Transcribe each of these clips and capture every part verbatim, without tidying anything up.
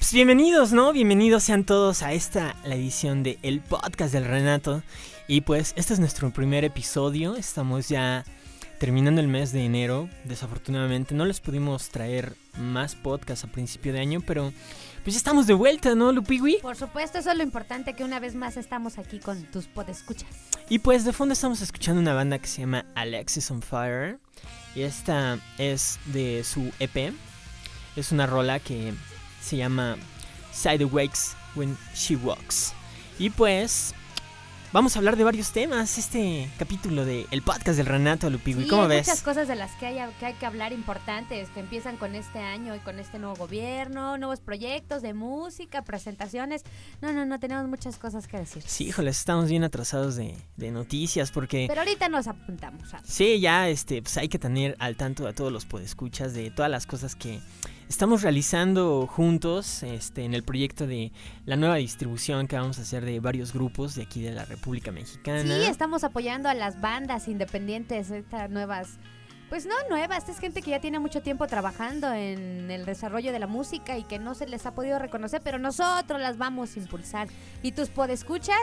Pues bienvenidos, ¿no? Bienvenidos sean todos a esta, la edición de El Podcast del Renato. Y pues este es nuestro primer episodio. Estamos ya terminando el mes de enero. Desafortunadamente no les pudimos traer más podcasts a principio de año, pero pues ya estamos de vuelta, ¿no, Lupigui? Por supuesto, eso es lo importante, que una vez más estamos aquí con tus podescuchas. Y pues de fondo estamos escuchando una banda que se llama Alexis on Fire. Y esta es de su E P. Es una rola que se llama Sidewalks When She Walks. Y pues vamos a hablar de varios temas este capítulo de El Podcast del Renato, Lupigui. Sí, ¿Cómo hay ves? muchas cosas de las que hay, que hay que hablar importantes, que empiezan con este año y con este nuevo gobierno, nuevos proyectos de música, presentaciones. No, no, no, tenemos muchas cosas que decir. Sí, híjoles, estamos bien atrasados de, de noticias porque... Pero ahorita nos apuntamos. ¿Sabes? Sí, ya este, pues hay que tener al tanto a todos los podescuchas de todas las cosas que estamos realizando juntos este, en el proyecto de la nueva distribución que vamos a hacer de varios grupos de aquí de la República Mexicana. Sí, estamos apoyando a las bandas independientes, estas nuevas, pues no nuevas, es gente que ya tiene mucho tiempo trabajando en el desarrollo de la música y que no se les ha podido reconocer, pero nosotros las vamos a impulsar. ¿Y tus podescuchas?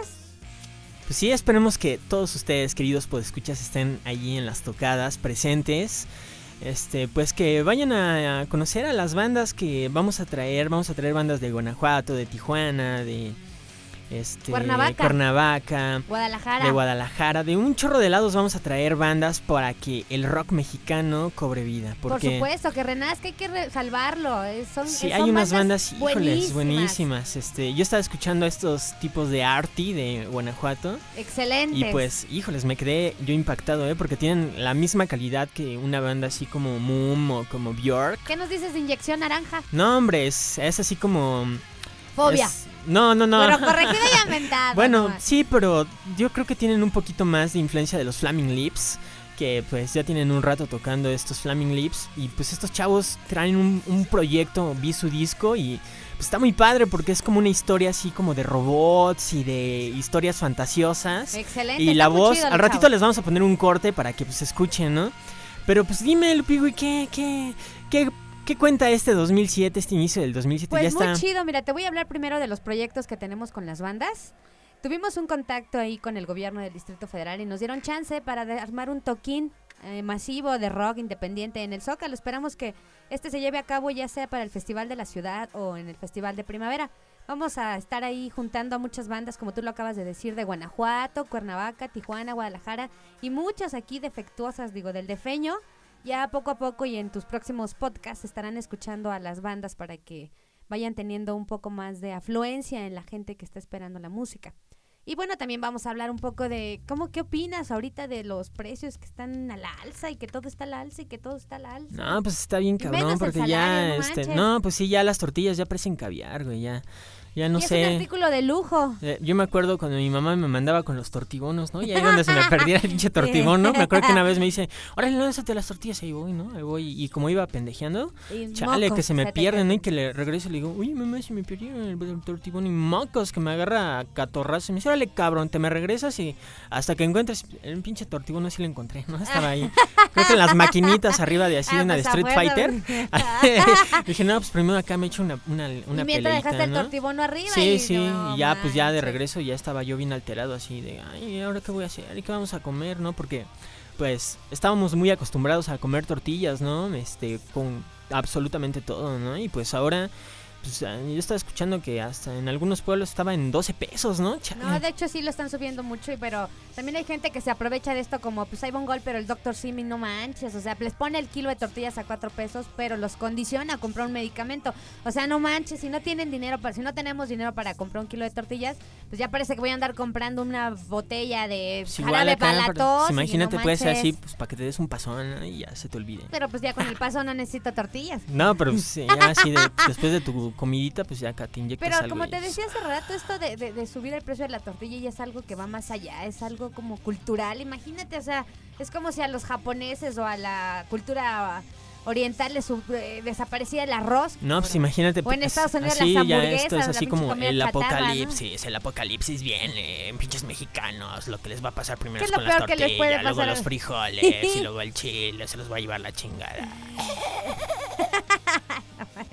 Pues sí, esperemos que todos ustedes, queridos podescuchas, estén allí en las tocadas presentes. Este, pues que vayan a, a conocer a las bandas que vamos a traer. Vamos a traer bandas de Guanajuato, de Tijuana, de este, Cuernavaca. Cuernavaca, Guadalajara. de Guadalajara. De un chorro de lados vamos a traer bandas para que el rock mexicano cobre vida. Porque por supuesto, que renazca, hay que re- salvarlo. eh, Son, sí, eh, hay son unas bandas, buenísimas. híjoles, buenísimas. Este, yo estaba escuchando a estos tipos de Arty de Guanajuato. Excelentes. Y pues, híjoles, me quedé yo impactado, ¿eh? Porque tienen la misma calidad que una banda así como Moom o como Björk. ¿Qué nos dices de Inyección Naranja? No, hombre, es, es así como... Fobia. es- no, no, no. Pero corregido y inventado. Bueno, ¿no? sí, pero yo creo que tienen un poquito más de influencia de los Flaming Lips, que pues ya tienen un rato tocando estos Flaming Lips. Y pues estos chavos traen un, un proyecto, vi su disco y pues está muy padre porque es como una historia así como de robots y de historias fantasiosas. Excelente. Y está la muy voz, chido al los ratito chavos. les vamos a poner un corte para que pues escuchen, ¿no? Pero pues dime, Lupigui, ¿qué, qué, qué, qué cuenta este dos mil siete, este inicio del dos mil siete? Pues ya muy está. chido, mira, te voy a hablar primero de los proyectos que tenemos con las bandas. Tuvimos un contacto ahí con el gobierno del Distrito Federal y nos dieron chance para de- armar un toquín eh, masivo de rock independiente en el Zócalo. Esperamos que este se lleve a cabo ya sea para el Festival de la Ciudad o en el Festival de Primavera. Vamos a estar ahí juntando a muchas bandas, como tú lo acabas de decir, de Guanajuato, Cuernavaca, Tijuana, Guadalajara y muchas aquí defectuosas, digo, del defeño. Ya poco a poco y en tus próximos podcasts estarán escuchando a las bandas para que vayan teniendo un poco más de afluencia en la gente que está esperando la música. Y bueno, también vamos a hablar un poco de cómo, ¿qué opinas ahorita de los precios que están a la alza y que todo está a la alza y que todo está a la alza? No, pues está bien Y cabrón, menos el porque salario, ya, no este, manches. no, pues sí, ya las tortillas ya parecen caviar, güey, ya, ya no y es sé. un artículo de lujo. Eh, Yo me acuerdo cuando mi mamá me mandaba con los tortibonos, ¿no? Y ahí donde se me perdiera el pinche tortibono, me acuerdo que una vez me dice, órale, lánzate las tortillas, y ahí voy, ¿no? Ahí voy, y como iba pendejeando, Y chale, mocos, que se me te pierden, ¿no? Y caen. que le regreso y le digo, uy, mamá, se me perdieron el, el tortibono, y mocos, que me agarra a catorrazo, y me dice, órale, cabrón, te me regresas y hasta que encuentres el pinche tortibono, sí lo encontré, ¿no? Estaba ahí, creo que en las maquinitas arriba de así, Ah, una de pues, Street a Fighter. fuerza. Dije, no, pues primero acá me echo una, una, una y mientras peleita, dejaste el ¿no? tortibono arriba. Sí, y sí, no y ya pues ya de manches. regreso ya estaba yo bien alterado así de, ay, ¿ahora qué voy a hacer? ¿Y qué vamos a comer, no? Porque pues estábamos muy acostumbrados a comer tortillas, ¿no? Este, con absolutamente todo, ¿no? Y pues ahora, pues yo estaba escuchando que hasta en algunos pueblos estaba en doce pesos, ¿no? Chale. No, de hecho sí lo están subiendo mucho, y- pero también hay gente que se aprovecha de esto como, pues ahí va un gol, pero el doctor Simi no manches, o sea, les pone el kilo de tortillas a cuatro pesos, pero los condiciona a comprar un medicamento. O sea, no manches, si no tienen dinero, para, si no tenemos dinero para comprar un kilo de tortillas, pues ya parece que voy a andar comprando una botella de Pues igual jarabe acá, para la pero, tos, pues, y imagínate, no puede ser manches. así, pues para que te des un pasón, ¿no? Y ya se te olvide. Pero pues ya con el paso no necesito tortillas. No, pero pues, ya así de, después de tu comidita, pues ya acá te inyectas Pero algo. como y te es- decía hace rato, esto de, de, de subir el precio de la tortilla ya es algo que va más allá, es algo como cultural. Imagínate, o sea, es como si a los japoneses o a la cultura oriental les sub- eh, desaparecía el arroz. No, pues Bueno, imagínate. o en pues, Estados Unidos así, las ya hamburguesas, esto es la así pinche como comida el chatarra, ¿no? apocalipsis. El apocalipsis viene en pinches mexicanos. Lo que les va a pasar primero ¿Qué es es lo con las peor que les puede tortillas, luego pasar? los frijoles y luego el chile. Se los va a llevar la chingada.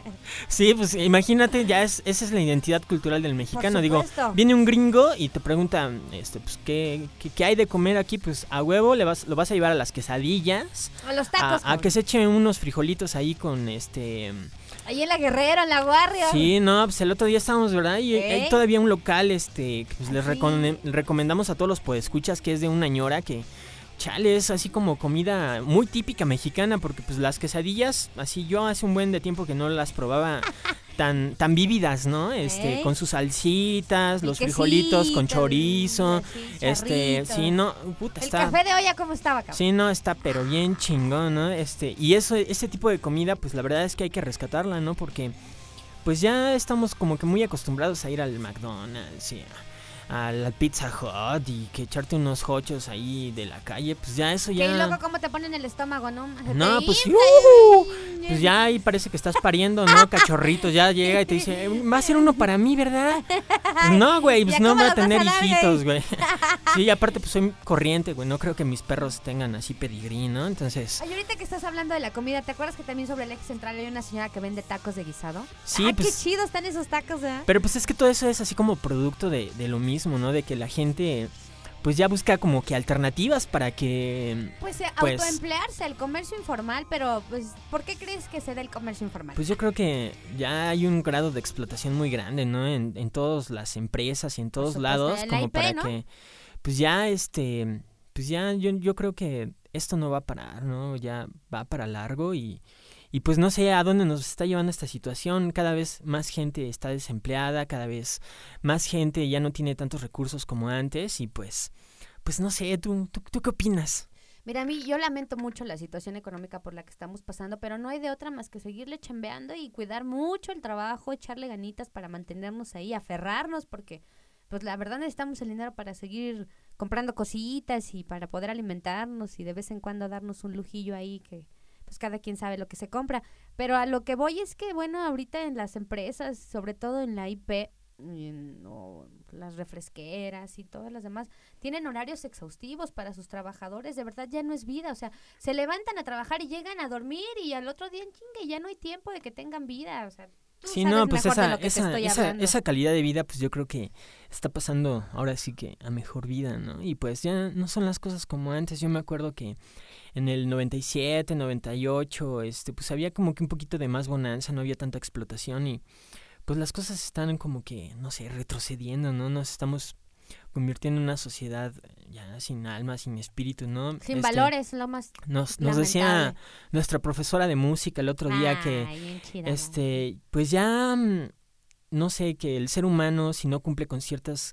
Sí, pues imagínate, ya es esa es la identidad cultural del mexicano. Digo, supuesto. viene un gringo y te pregunta, este, pues, ¿qué, qué, qué hay de comer aquí? Pues a huevo le vas, lo vas a llevar a las quesadillas, A los a, tacos. a cabrón. que se echen unos frijolitos ahí con este... Ahí en la Guerrero, en la Warrior. Sí, no, pues el otro día estábamos, ¿verdad? Y ¿Eh? hay todavía un local, este, que pues les ¿Ah, sí? recom- recomendamos a todos los podescuchas, que es de una ñora que, chale, es así como comida muy típica mexicana, porque pues las quesadillas, así yo hace un buen de tiempo que no las probaba tan tan vívidas, ¿no? Este, ¿Eh? con sus salsitas, El los frijolitos con quesito, chorizo, así, este, charrito. sí, no, puta, El está... café de olla, ¿cómo estaba, cabrón? Sí, no, está pero bien chingón, ¿no? Este, y eso, ese tipo de comida, pues la verdad es que hay que rescatarla, ¿no? Porque pues ya estamos como que muy acostumbrados a ir al McDonald's y a, a la Pizza Hut y que echarte unos hochos ahí de la calle, pues ya eso ya... Qué loco cómo te ponen el estómago, ¿no? Se No, te pues sí, infla uh, y- pues ya ahí parece que estás pariendo, ¿no? Cachorritos, ya llega y te dice, va a ser uno para mí, ¿verdad? Pues no, güey, pues ¿Y a no cómo va a los vas tener a dar, hijitos, güey. Sí, y aparte pues soy corriente, güey, no creo que mis perros tengan así pedigrí, ¿no? Entonces, Ay, ahorita que estás hablando de la comida, ¿te acuerdas que también sobre el eje central hay una señora que vende tacos de guisado? sí, ah, pues... qué chido están esos tacos, ¿eh? Pero pues es que todo eso es así como producto de, de lo mismo, ¿no? De que la gente pues ya busca como que alternativas para que... Pues, eh, Pues- autoemplearse, el comercio informal, pero pues, ¿por qué crees que se da el comercio informal? Pues yo creo que ya hay un grado de explotación muy grande, ¿no? En, en todas las empresas y en todos supuesto, lados, en la como I P, para ¿no? que... Pues ya este... Pues ya yo, yo creo que esto no va a parar, ¿no? Ya va para largo y... Y pues no sé a dónde nos está llevando esta situación. Cada vez más gente está desempleada, cada vez más gente ya no tiene tantos recursos como antes y pues, pues no sé, ¿tú, tú, tú qué opinas? Mira, a mí yo lamento mucho la situación económica por la que estamos pasando, pero no hay de otra más que seguirle chambeando y cuidar mucho el trabajo, echarle ganitas para mantenernos ahí, aferrarnos, porque pues la verdad necesitamos el dinero para seguir comprando cositas y para poder alimentarnos y de vez en cuando darnos un lujillo ahí que pues cada quien sabe lo que se compra. Pero a lo que voy es que, bueno, ahorita en las empresas, sobre todo en la I P, en, o las refresqueras y todas las demás, tienen horarios exhaustivos para sus trabajadores. De verdad ya no es vida, o sea, se levantan a trabajar y llegan a dormir y al otro día en chingue ya no hay tiempo de que tengan vida, o sea, tú Sí, sabes no, pues mejor de esa, lo que te esa, estoy esa, hablando. esa calidad de vida, pues yo creo que está pasando ahora sí que a mejor vida, ¿no? Y pues ya no son las cosas como antes. Yo me acuerdo que en el noventa y siete, noventa y ocho, este, pues había como que un poquito de más bonanza, no había tanta explotación y pues las cosas están como que, no sé, retrocediendo, ¿no? Nos estamos convirtiendo en una sociedad ya sin alma, sin espíritu, ¿no? Sin Este, valores, lo más Nos, nos decía lamentable. nuestra profesora de música el otro día que, Ay, bien chida, este, pues ya, mm, no sé, que el ser humano, si no cumple con ciertas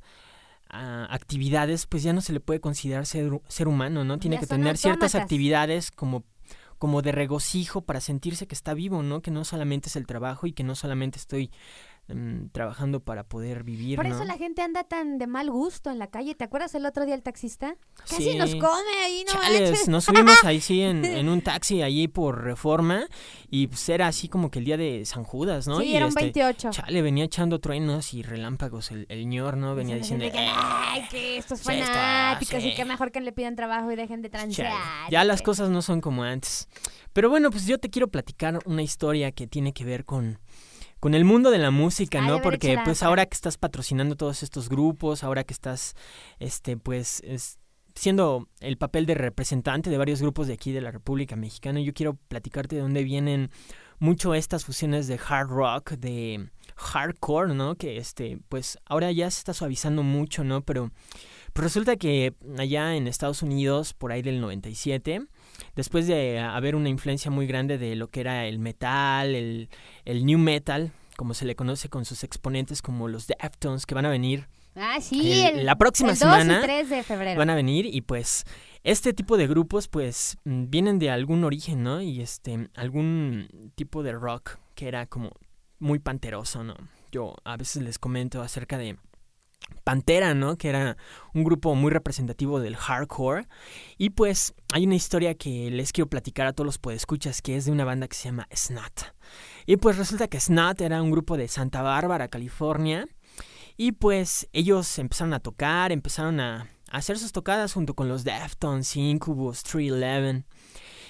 ah, actividades, pues ya no se le puede considerar ser, ser humano, ¿no? Tiene Ya que son tener ciertas autómatas. actividades como, como de regocijo para sentirse que está vivo, ¿no? Que no solamente es el trabajo y que no solamente estoy mm, trabajando para poder vivir, Por ¿no? eso la gente anda tan de mal gusto en la calle. ¿Te acuerdas el otro día el taxista? Casi Sí. nos come ahí, no Chales, manches. nos subimos ahí sí en, en un taxi allí por Reforma y pues era así como que el día de San Judas, ¿no? Sí, y era un este, veintiocho. chale, venía echando truenos y relámpagos el, el ñor, ¿no? Venía Diciendo diciendo, gente que, ay, que estos sí, esto, fanáticos sí. y que mejor que le pidan trabajo y dejen de chale, transear. ya y las que- cosas no son como antes. Pero bueno, pues yo te quiero platicar una historia que tiene que ver con, con el mundo de la música, Ay, a ¿no? ver, Porque échala, pues para- ahora que estás patrocinando todos estos grupos, ahora que estás, este, pues, es- siendo el papel de representante de varios grupos de aquí de la República Mexicana, yo quiero platicarte de dónde vienen mucho estas fusiones de hard rock, de hardcore, ¿no? Que este, pues ahora ya se está suavizando mucho, ¿no? Pero pues resulta que allá en Estados Unidos, por ahí del noventa y siete, después de haber una influencia muy grande de lo que era el metal, el, el new metal, como se le conoce con sus exponentes como los Deftones, que van a venir, Ah, sí, el- el, la próxima el semana dos y tres de febrero. van a venir y pues este tipo de grupos pues mm, vienen de algún origen, ¿no? Y este, algún tipo de rock que era como muy panteroso, ¿no? Yo a veces les comento acerca de Pantera, ¿no? Que era un grupo muy representativo del hardcore. Y pues hay una historia que les quiero platicar a todos los podescuchas, que es de una banda que se llama Snot. Y pues resulta que Snot era un grupo de Santa Bárbara, California. Y pues ellos empezaron a tocar, empezaron a hacer sus tocadas junto con los Deftones, Incubus, three eleven.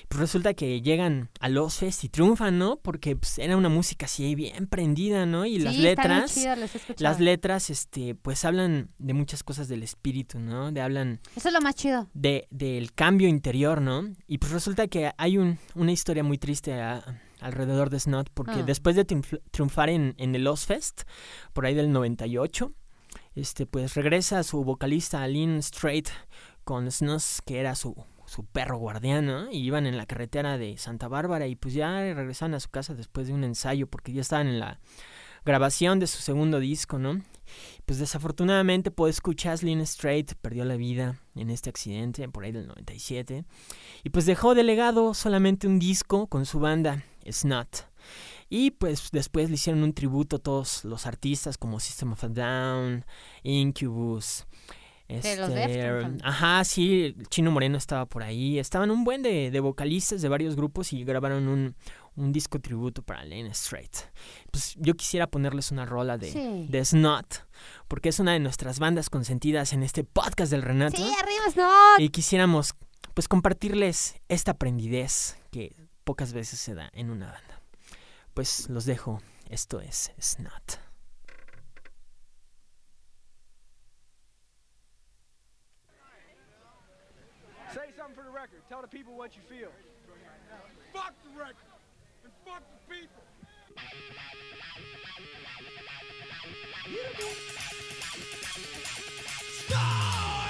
Pues resulta que llegan al Ozzfest y triunfan, ¿no? Porque pues, era una música así bien prendida, ¿no? Y Sí, las está bien letras, chido, los he escuchado. las letras, este, pues hablan de muchas cosas del espíritu, ¿no? De hablan Eso es lo más chido. de del cambio interior, ¿no? Y pues resulta que hay un, una historia muy triste a, alrededor de Snot, porque Ah. después de triunf- triunfar en, en el Ozzfest, por ahí del noventa y ocho, este, pues regresa su vocalista Lynn Strait con Snus, que era su, su perro guardián, ¿no? Y iban en la carretera de Santa Bárbara y pues ya regresaban a su casa después de un ensayo, porque ya estaban en la grabación de su segundo disco, ¿no? Pues desafortunadamente, pues escuchas, Lynn Strait perdió la vida en este accidente por ahí del noventa y siete y pues dejó de legado solamente un disco con su banda Snot. Y pues después le hicieron un tributo a todos los artistas como System of a Down, Incubus. De los Este, Deftones también. ajá, sí, Chino Moreno estaba por ahí. Estaban un buen de, de vocalistas de varios grupos y grabaron un, un disco tributo para Lynn Strait. Pues yo quisiera ponerles una rola de, Sí. de Snot, porque es una de nuestras bandas consentidas en este podcast del Renato. Sí, arriba Snot. Y quisiéramos pues compartirles esta aprendidez que pocas veces se da en una banda. Pues los dejo. Esto es Snot. Say something for the record. Tell the people what you feel. Fuck the record and fuck the people. Start!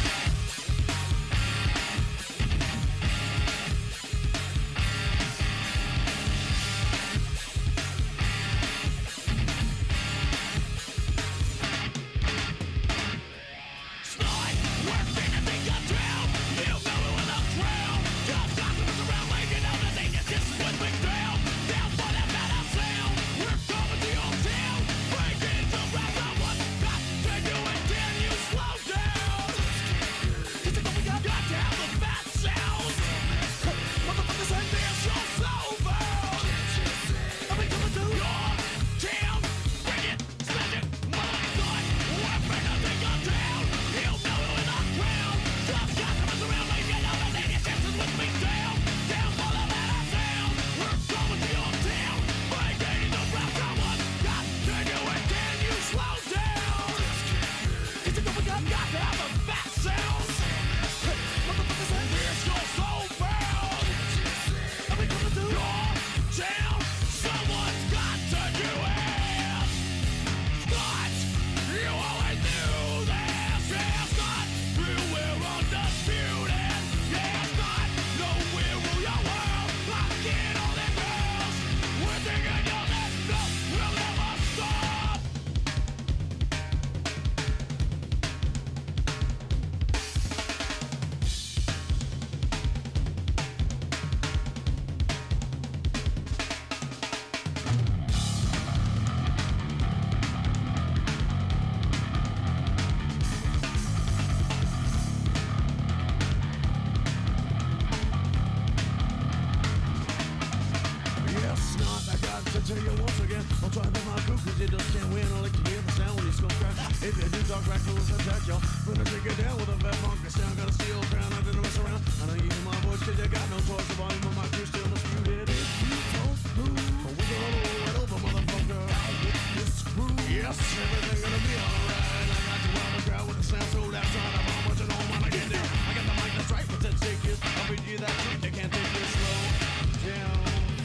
Tell you once again, I'll try to make my crew, cause you just can't win. I'll let you hear the sound when you smoke crack. If you do talk back, fools attack y'all. Gonna take it down with a fat funk sound. Got a steel crown, I didn't mess around. I know you hear my voice, cause you got no choice. The volume of my crew still disputed. If you don't move, we gonna roll right over, motherfucker. This crew, yes, everything gonna be alright. I got you out the crowd with the sound so loud, trying to how much I don't wanna get down. I got the mic that's right, but that shake is. I'll read you that trick, they can't take this slow down.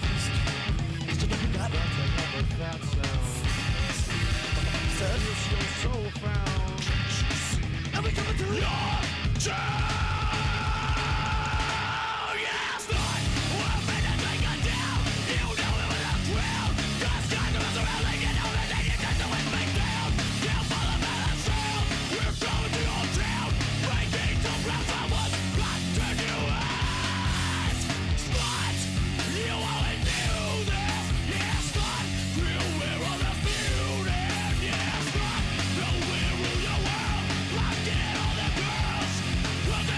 Got to take up with that sound. Said it's your soul found. And we coming to your town. Yeah, start. We're finna take it down. You know it was a thrill. Cause time to mess around like you know that they get to win me down. Can't follow by the trail. We're going to your town. Breaking the rest of what's got to do it. Start. You always knew this. We'll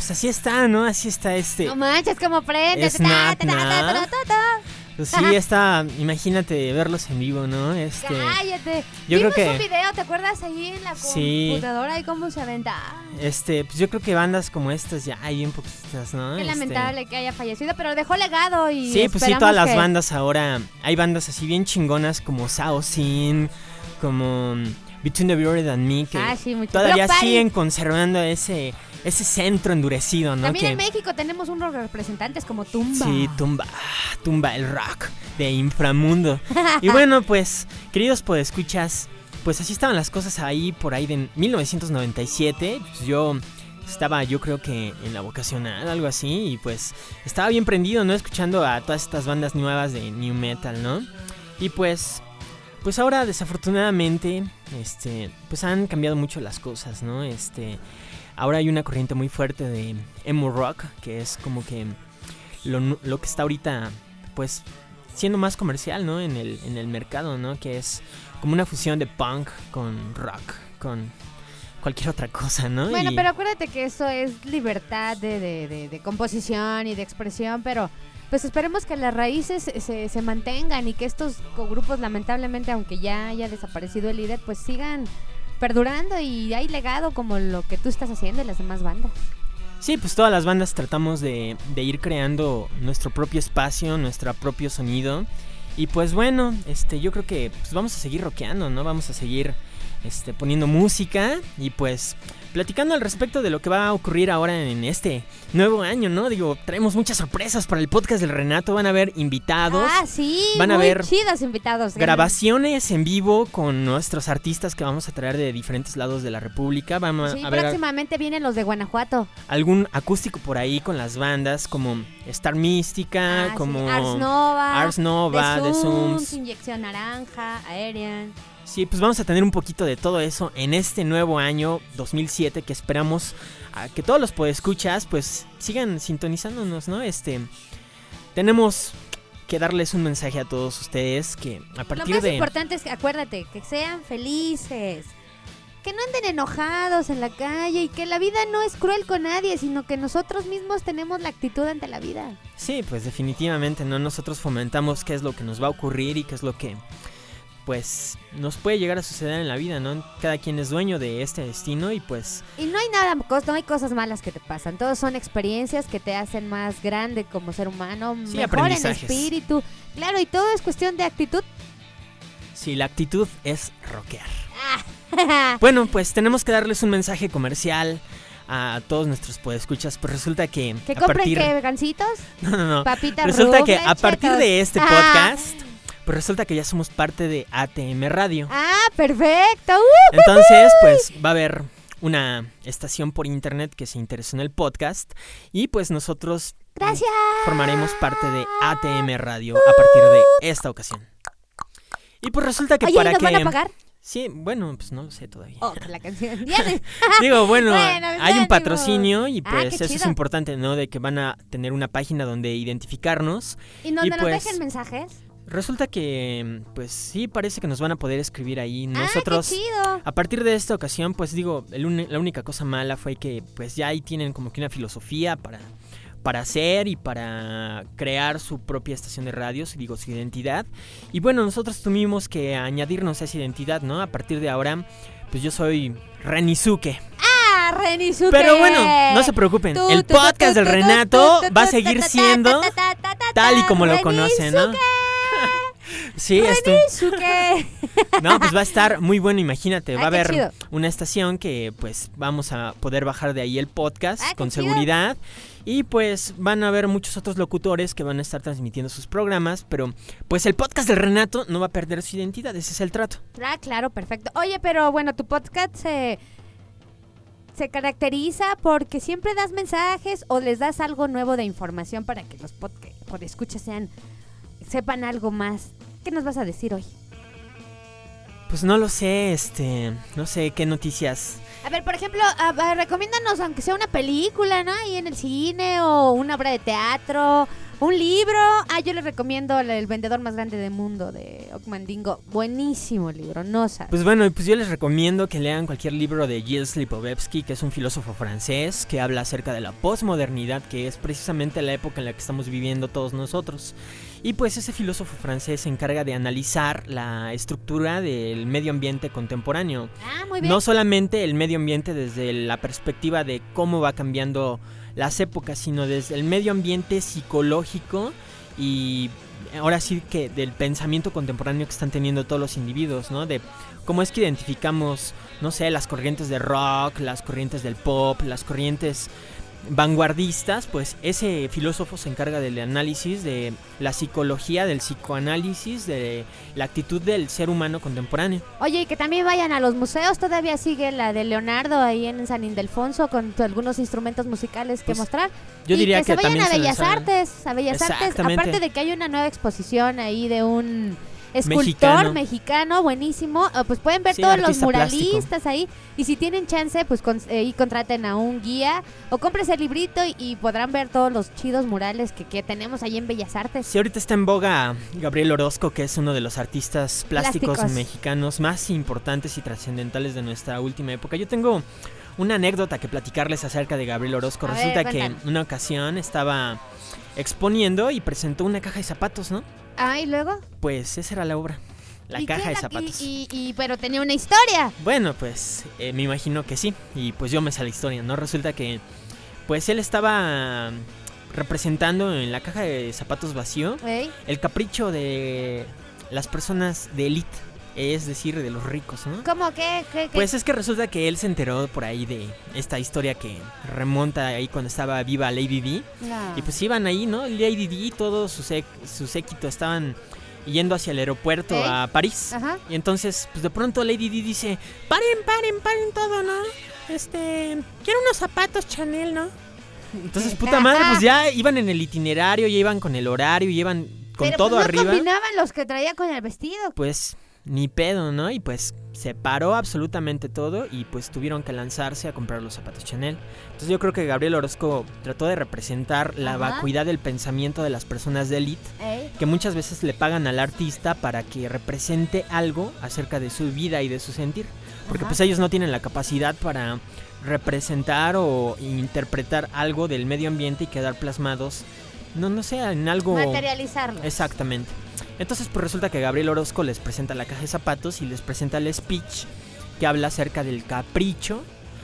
pues así está, ¿no? Así está este. No manches, como prende. Snap, ¿no? Pues sí, está, imagínate verlos en vivo, ¿no? Este, Cállate. yo Vimos creo que un video, ¿te acuerdas ahí en la sí. computadora y cómo se aventa? Este, pues yo creo que bandas como estas ya hay bien poquitas, ¿no? Qué Este, lamentable que haya fallecido, pero dejó legado y sí, pues sí, esperamos todas las que- bandas ahora, hay bandas así bien chingonas como Saosin, como Between the Buried and Me, que Ah, sí, mucho. todavía Block Party. siguen conservando ese, ese centro endurecido, ¿no? También que, en México tenemos unos representantes como Tumba. Sí, Tumba, Tumba, el rock de Inframundo. Y bueno, pues, queridos podescuchas, pues así estaban las cosas ahí por ahí de mil novecientos noventa y siete. Pues yo estaba, yo creo que en la vocacional, algo así, y pues estaba bien prendido, ¿no? Escuchando a todas estas bandas nuevas de new metal, ¿no? Y pues, pues ahora desafortunadamente, este, pues han cambiado mucho las cosas, ¿no? Este, ahora hay una corriente muy fuerte de emo rock, que es como que lo, lo que está ahorita, pues, siendo más comercial, ¿no? En el, en el mercado, ¿no? Que es como una fusión de punk con rock, con cualquier otra cosa, ¿no? Bueno, Y- pero acuérdate que eso es libertad de, de, de, de composición y de expresión, pero pues esperemos que las raíces se, se, se mantengan y que estos co- grupos, lamentablemente, aunque ya haya desaparecido el líder, pues sigan perdurando y hay legado como lo que tú estás haciendo y las demás bandas. Sí, pues todas las bandas tratamos de, de ir creando nuestro propio espacio, nuestro propio sonido. Y pues bueno, este, yo creo que pues vamos a seguir rockeando, ¿no? Vamos a seguir este, poniendo música y pues platicando al respecto de lo que va a ocurrir ahora en este nuevo año, ¿no? Digo, traemos muchas sorpresas para el podcast del Renato, van a haber invitados. Ah, sí, van a muy ver chidos invitados. Grabaciones en vivo con nuestros artistas que vamos a traer de diferentes lados de la República. Vamos Sí, a ver a- próximamente vienen los de Guanajuato. algún acústico por ahí con las bandas como Star Mística, Ah, sí, como Ars Nova, Ars Nova, The The Zooms, Zooms. Inyección Naranja, Aerian. Sí, pues vamos a tener un poquito de todo eso en este nuevo año dos mil siete que esperamos a que todos los podescuchas pues sigan sintonizándonos, ¿no? Este, tenemos que darles un mensaje a todos ustedes que a Lo partir más de... importante es que acuérdate, que sean felices, que no anden enojados en la calle y que la vida no es cruel con nadie, sino que nosotros mismos tenemos la actitud ante la vida. Sí, pues definitivamente, ¿no? Nosotros fomentamos qué es lo que nos va a ocurrir y qué es lo que, pues, nos puede llegar a suceder en la vida, ¿no? Cada quien es dueño de este destino y pues... Y no hay nada, cos- no hay cosas malas que te pasan, todos son experiencias que te hacen más grande como ser humano, Sí, mejor en aprendizajes. espíritu. Claro, y todo es cuestión de actitud. Sí, la actitud es rockear. Bueno, pues tenemos que darles un mensaje comercial a todos nuestros podescuchas. Pues resulta que ¿Que a compren partir... qué, gancitos? No, no, no. Papitas Resulta que Rufles, a partir chetos. de este Ah. podcast, pues resulta que ya somos parte de A T M Radio. Ah, perfecto. ¡Uh! Entonces, pues va a haber una estación por internet que se interesó en el podcast y pues nosotros Gracias. formaremos parte de A T M Radio a partir de esta ocasión. Y pues resulta que Oye, ¿y para nos que... van a pagar? Sí, bueno, pues no lo sé todavía. Oh, la canción. Ya me- Digo, bueno, Bueno, hay ánimo. un patrocinio y Ah, pues qué eso es chido. importante, ¿no? De que van a tener una página donde identificarnos. ¿Y donde nos pues, dejen mensajes? Resulta que, pues sí, parece que nos van a poder escribir ahí. Ah, Nosotros, qué chido. a partir de esta ocasión, pues digo, el uni- la única cosa mala fue que pues ya ahí tienen como que una filosofía para, para hacer y para crear su propia estación de radio, su- digo, su identidad. Y bueno, nosotros tuvimos que añadirnos a esa identidad, ¿no? A partir de ahora, pues yo soy Renizuke. Ah, Renizuke. Pero bueno, no se preocupen, Tu, el tu, tu, podcast tu, del tu, Renato tu, tu, va a tu, seguir ta, ta, siendo ta, ta, ta, ta, tal y ta, como lo conocen, ¿no? Renizuke. Sí, esto... Renizuke. No, pues va a estar muy bueno, imagínate, va Ah, a qué haber chido. una estación que pues vamos a poder bajar de ahí el podcast Ah, qué con chido. seguridad y pues van a haber muchos otros locutores que van a estar transmitiendo sus programas, pero pues el podcast del Renato no va a perder su identidad, ese es el trato. Ah, claro, perfecto. Oye, pero bueno, tu podcast se, se caracteriza porque siempre das mensajes o les das algo nuevo de información para que los podcasts por escucha sean sepan algo más. ¿Qué nos vas a decir hoy? Pues no lo sé, este, no sé qué noticias. A ver, por ejemplo, a, a, recomiéndanos aunque sea una película, ¿no? Ahí en el cine o una obra de teatro, un libro. Ah, yo les recomiendo El, el vendedor más grande del mundo de Okmandingo. Buenísimo libro, no sabes. Pues bueno, pues yo les recomiendo que lean cualquier libro de Gilles Lipovetsky, que es un filósofo francés que habla acerca de la posmodernidad, que es precisamente la época en la que estamos viviendo todos nosotros. Y pues ese filósofo francés se encarga de analizar la estructura del medio ambiente contemporáneo. Ah, muy bien. No solamente el medio ambiente desde la perspectiva de cómo va cambiando las épocas, sino desde el medio ambiente psicológico y ahora sí que del pensamiento contemporáneo que están teniendo todos los individuos, ¿no? De cómo es que identificamos, no sé, las corrientes de rock, las corrientes del pop, las corrientes vanguardistas. Pues ese filósofo se encarga del análisis de la psicología, del psicoanálisis, de la actitud del ser humano contemporáneo. Oye, y que también vayan a los museos, todavía sigue la de Leonardo ahí en San Ildefonso con algunos instrumentos musicales que pues, mostrar. Yo diría y que, que se vayan también a Bellas se Artes, a Bellas Artes, aparte de que hay una nueva exposición ahí de un escultor mexicano, mexicano buenísimo, pues pueden ver sí, todos los muralistas plástico. Ahí, y si tienen chance, pues con, eh, y contraten a un guía o cómprense el librito y, y podrán ver todos los chidos murales que, que tenemos ahí en Bellas Artes. Sí, ahorita está en boga Gabriel Orozco, que es uno de los artistas plásticos, plásticos. mexicanos más importantes y trascendentales de nuestra última época. Yo tengo una anécdota que platicarles acerca de Gabriel Orozco. A Resulta ver, que en una ocasión estaba exponiendo y presentó una caja de zapatos, ¿no? Ah, ¿y luego? Pues esa era la obra, la caja de zapatos. Y, y, y, pero tenía una historia. Bueno, pues eh, me imagino que sí, y pues yo me sé la historia, ¿no? Resulta que pues él estaba representando en la caja de zapatos vacío ¿Eh? el capricho de las personas de élite, es decir, de los ricos, ¿no? ¿Cómo qué, qué, qué? Pues es que resulta que él se enteró por ahí de esta historia que remonta ahí cuando estaba viva Lady Di. No. Y pues iban ahí, ¿no? Lady Di y todo su, sec, su séquito estaban yendo hacia el aeropuerto ¿Eh? a París. Ajá. Y entonces, pues de pronto Lady Di dice, paren, paren, paren todo, ¿no? Este, quiero unos zapatos Chanel, ¿no? Entonces, puta madre, pues ya iban en el itinerario, ya iban con el horario, ya iban con Pero todo pues no arriba. combinaban los que traía con el vestido. Pues ni pedo, ¿no? Y pues se paró absolutamente todo y pues tuvieron que lanzarse a comprar los zapatos Chanel. Entonces yo creo que Gabriel Orozco trató de representar la Ajá. vacuidad del pensamiento de las personas de élite, que muchas veces le pagan al artista para que represente algo acerca de su vida y de su sentir. Porque Ajá. pues ellos no tienen la capacidad para representar o interpretar algo del medio ambiente y quedar plasmados, no, no sé, en algo... materializarlo. Exactamente. Entonces pues resulta que Gabriel Orozco les presenta la caja de zapatos y les presenta el speech que habla acerca del capricho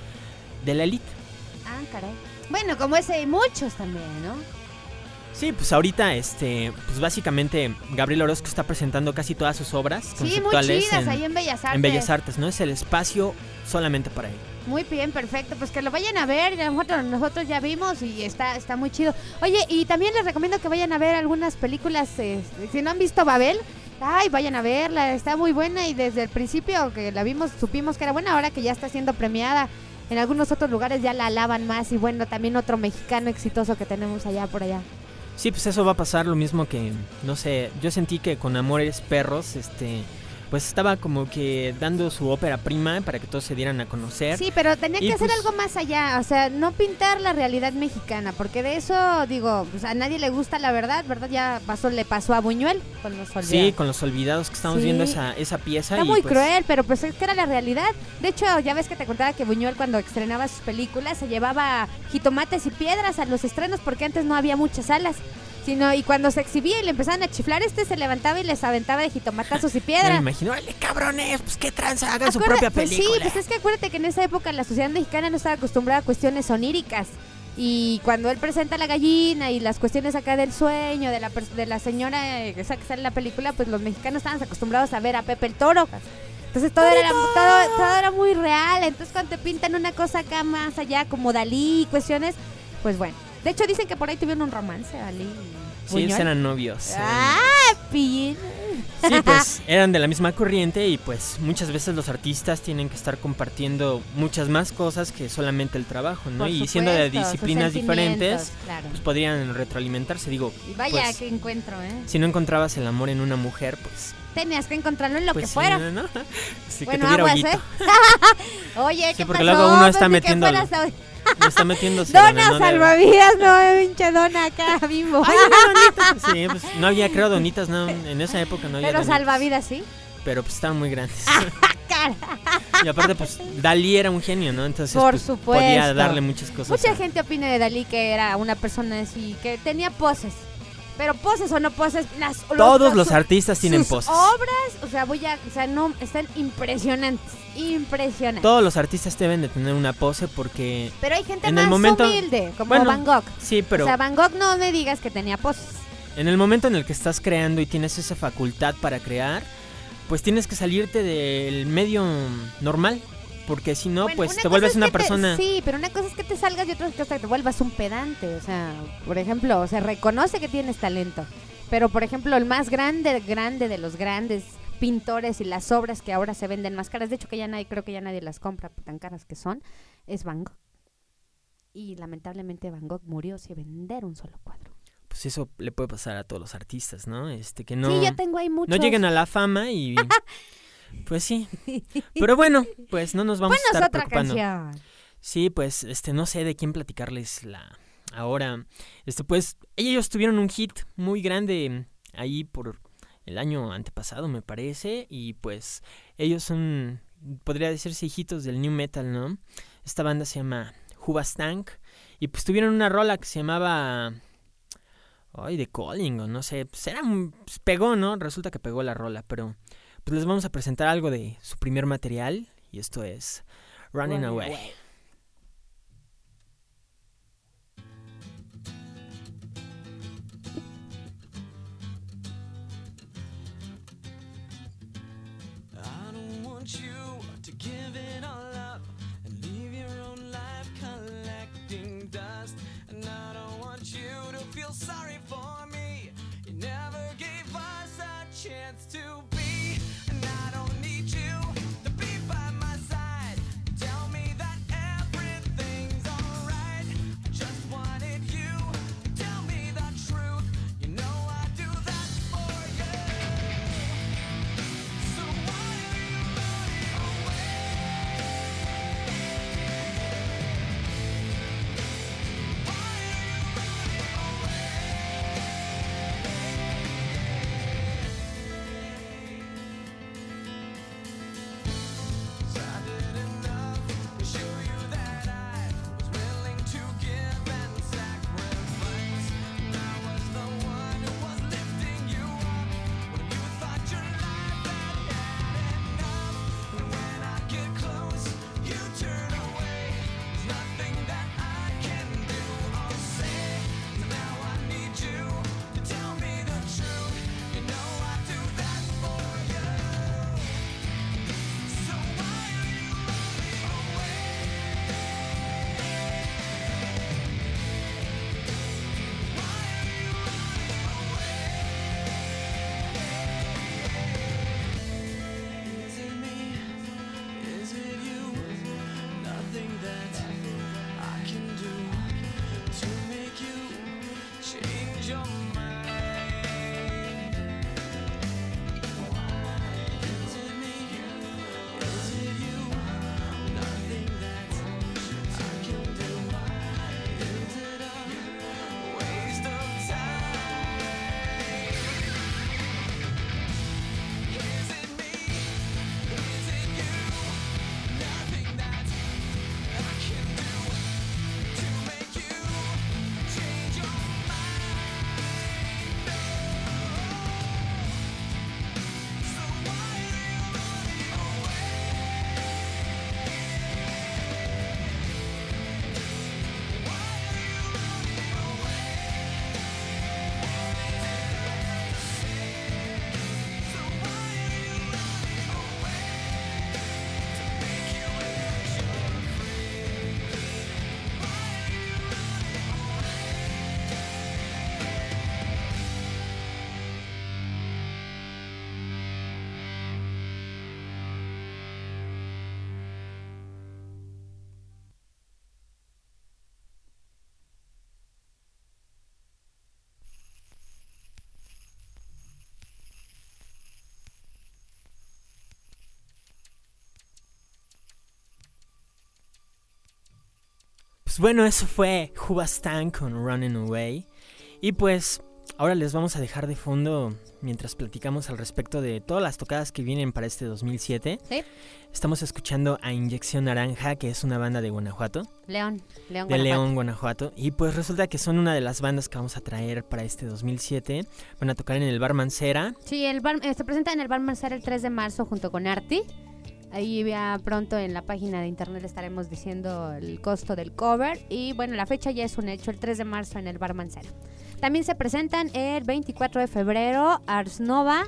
de la élite. Ah, caray. Bueno, como ese hay muchos también, ¿no? Sí, pues ahorita, este, pues básicamente Gabriel Orozco está presentando casi todas sus obras sí, conceptuales muy chidas, en, ahí en Bellas Artes. En Bellas Artes, ¿no? Es el espacio solamente para él. Muy bien, perfecto, pues que lo vayan a ver, nosotros, nosotros ya vimos y está, está muy chido. Oye, y también les recomiendo que vayan a ver algunas películas, eh, si no han visto Babel, ay, vayan a verla, está muy buena y desde el principio que la vimos supimos que era buena, ahora que ya está siendo premiada. En algunos otros lugares ya la alaban más y bueno, también otro mexicano exitoso que tenemos allá por allá. Sí, pues eso va a pasar lo mismo que, no sé, yo sentí que con Amores Perros, este... pues estaba como que dando su ópera prima para que todos se dieran a conocer. Sí, pero tenía que y hacer pues, algo más allá, o sea, no pintar la realidad mexicana, porque de eso, digo, pues a nadie le gusta la verdad, ¿verdad? Ya pasó, le pasó a Buñuel con Los Olvidados. Sí, con Los Olvidados, que estamos sí. viendo esa, esa pieza. Está y muy pues... cruel, pero pues es que era la realidad. De hecho, ya ves que te contaba que Buñuel cuando estrenaba sus películas se llevaba jitomates y piedras a los estrenos porque antes no había muchas salas. Sino, y cuando se exhibía y le empezaban a chiflar, este se levantaba y les aventaba de jitomatazos y piedra. Me imagino, ¡ale, cabrones! Pues qué tranza, hagan su propia pues película. Sí, pues es que acuérdate que en esa época la sociedad mexicana no estaba acostumbrada a cuestiones oníricas. Y cuando él presenta la gallina y las cuestiones acá del sueño, de la, de la señora esa que sale en la película, pues los mexicanos estaban acostumbrados a ver a Pepe el Toro. Entonces todo era, todo, todo era muy real. Entonces cuando te pintan una cosa acá más allá, como Dalí y cuestiones, pues bueno. De hecho, dicen que por ahí tuvieron un romance, Dalí y Sí, ellos eran novios. ¡Ah, pin! Sí, pues eran de la misma corriente y pues muchas veces los artistas tienen que estar compartiendo muchas más cosas que solamente el trabajo, ¿no? Por y supuesto, siendo de disciplinas diferentes, claro. pues podrían retroalimentarse, digo. Y vaya pues, que encuentro, ¿eh? Si no encontrabas el amor en una mujer, pues Tenías que encontrarlo en lo Pues que sí, fuera. ¿no? Sí, Bueno, que tuviera aguas, hoyito. ¿eh? Oye, Sí, ¿qué porque pasó? luego uno está Pues ni que metiendo el- fueras a- Me está metiéndose. donde Dona no debe. salvavidas, no, pinche dona acá, bimbo. Ay, una donita. Sí, pues no había, creo, donitas, no, en esa época no había Pero donitas. salvavidas, ¿sí? Pero pues estaban muy grandes. Cara. Y aparte, pues, Dalí era un genio, ¿no? Entonces, Por pues, supuesto. podía darle muchas cosas. Mucha a- gente opina de Dalí que era una persona así, que tenía poses. Pero poses o no poses, las, Todos los sus- artistas tienen sus poses. obras, o sea, voy a, o sea, no, están impresionantes, impresionantes. Todos los artistas deben de tener una pose porque... Pero hay gente en más el momento- humilde, como Bueno, Van Gogh. Sí, pero O sea, Van Gogh no me digas que tenía poses. en el momento en el que estás creando y tienes esa facultad para crear, pues tienes que salirte del medio normal. Porque si no, Bueno, pues una te cosa vuelves es una que te- persona... sí, pero una cosa es que te salgas y otra cosa es que te vuelvas un pedante. O sea, por ejemplo, o sea, reconoce que tienes talento. Pero, por ejemplo, el más grande, grande de los grandes pintores y las obras que ahora se venden más caras, de hecho que ya nadie, creo que ya nadie las compra por tan caras que son, es Van Gogh. Y lamentablemente Van Gogh murió sin vender un solo cuadro. Pues eso le puede pasar a todos los artistas, ¿no? Este, que no... Sí, yo tengo ahí muchos. no lleguen a la fama y... Pues sí. Pero bueno, pues no nos vamos a Ponos estar otra preocupando. canción. Sí, pues este no sé de quién platicarles la ahora. Este pues ellos tuvieron un hit muy grande ahí por el año antepasado, me parece, y pues ellos son, podría decirse, hijitos del new metal, ¿no? Esta banda se llama Hoobastank y pues tuvieron una rola que se llamaba ay, The Calling, o no sé, pues era un, pues, pegó, ¿no? Resulta que pegó la rola, pero pues les vamos a presentar algo de su primer material y esto es Running Running Away. Away. I don't want you to give it all up and leave your own life collecting dust. And I don't want you to feel sorry for me. You never gave us a chance to be. And I don't need you to be by my side. Tell me that everything's alright. I just wanted you to tell me the truth. You know I do that for you. So why are you running away? Pues bueno, eso fue Hoobastank con Running Away. Y pues ahora les vamos a dejar de fondo mientras platicamos al respecto de todas las tocadas que vienen para este dos mil siete. Sí. Estamos escuchando a Inyección Naranja, que es una banda de Guanajuato. León, León, De Guanajuato. León, Guanajuato. Y pues resulta que son una de las bandas que vamos a traer para este dos mil siete. Van a tocar en el Bar Mancera. Sí, el bar, eh, se presenta en el Bar Mancera el tres de marzo junto con Arti. Ahí ya pronto en la página de internet estaremos diciendo el costo del cover. Y bueno, la fecha ya es un hecho, el tres de marzo en el Bar Mancera. También se presentan el veinticuatro de febrero Ars Nova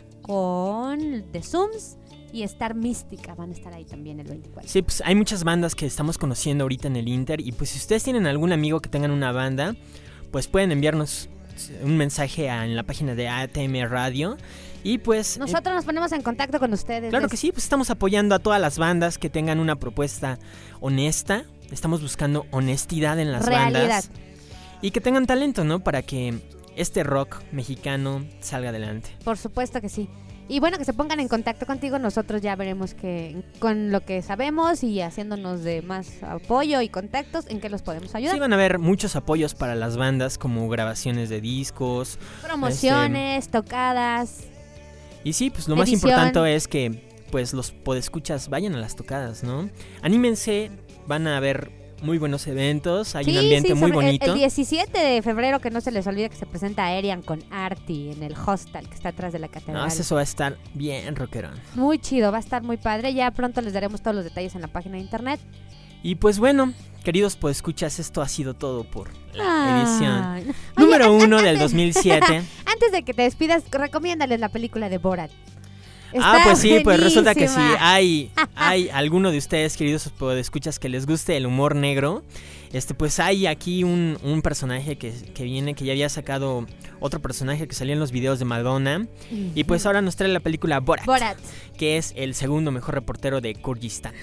con The Zooms y Star Mística. Van a estar ahí también el veinticuatro. Sí, pues hay muchas bandas que estamos conociendo ahorita en el Inter. Y pues si ustedes tienen algún amigo que tengan una banda, pues pueden enviarnos un mensaje a, en la página de A T M Radio. Y pues... Nosotros eh, nos ponemos en contacto con ustedes. Claro Les- que sí, pues estamos apoyando a todas las bandas que tengan una propuesta honesta. Estamos buscando honestidad en las Realidad. bandas. Y que tengan talento, ¿no? Para que este rock mexicano salga adelante. Por supuesto que sí. Y bueno, que se pongan en contacto contigo, nosotros ya veremos que con lo que sabemos y haciéndonos de más apoyo y contactos, en qué los podemos ayudar. Sí, van a haber muchos apoyos para las bandas, como grabaciones de discos. Promociones, tocadas. Y sí, pues lo más Edición. importante es que pues los podescuchas vayan a las tocadas, ¿no? Anímense, van a haber muy buenos eventos, hay Sí, un ambiente sí, muy sobre- el- bonito. El, diecisiete de febrero, que no se les olvide que se presenta Aerian con Arti en el hostel que está atrás de la No, catedral. eso va a estar bien rockerón. Muy chido, va a estar muy padre. Ya pronto les daremos todos los detalles en la página de internet. Y pues bueno, queridos podescuchas, esto ha sido todo por la edición Ay, no. número Oye, uno an- del antes- dos mil siete. Antes de que te despidas, recomiéndales la película de Borat. Ah, Está pues sí, pues resulta que sí, buenísima. hay, hay alguno de ustedes, queridos podescuchas, que les guste el humor negro. Este, pues hay aquí un, un personaje que, que viene, que ya había sacado otro personaje que salía en los videos de Madonna. Y pues ahora nos trae la película Borat, Borat. que es el segundo mejor reportero de Kurdistán.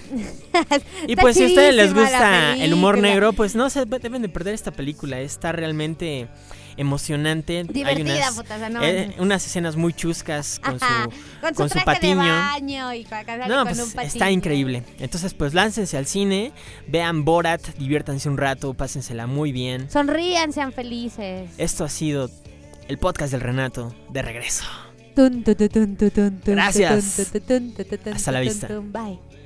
Y Está pues si a ustedes les chidísima gusta la el humor película. negro, pues no se deben de perder esta película. Está realmente emocionante. Divertida, Hay unas, putas, no. eh, unas escenas muy chuscas con Ajá, su... con su con su traje patiño. de baño y con, sale No, con pues un patiño. está increíble. Entonces, pues láncense al cine, vean Borat, diviértanse un rato, pásensela muy bien. Sonrían, sean felices. Esto ha sido el podcast del Renato, de regreso. Tun, tu, tu, tun, tu, tun, tun, Gracias. tu, tun, tu, tun, tu, tun, Hasta la tu, vista. tun, Bye.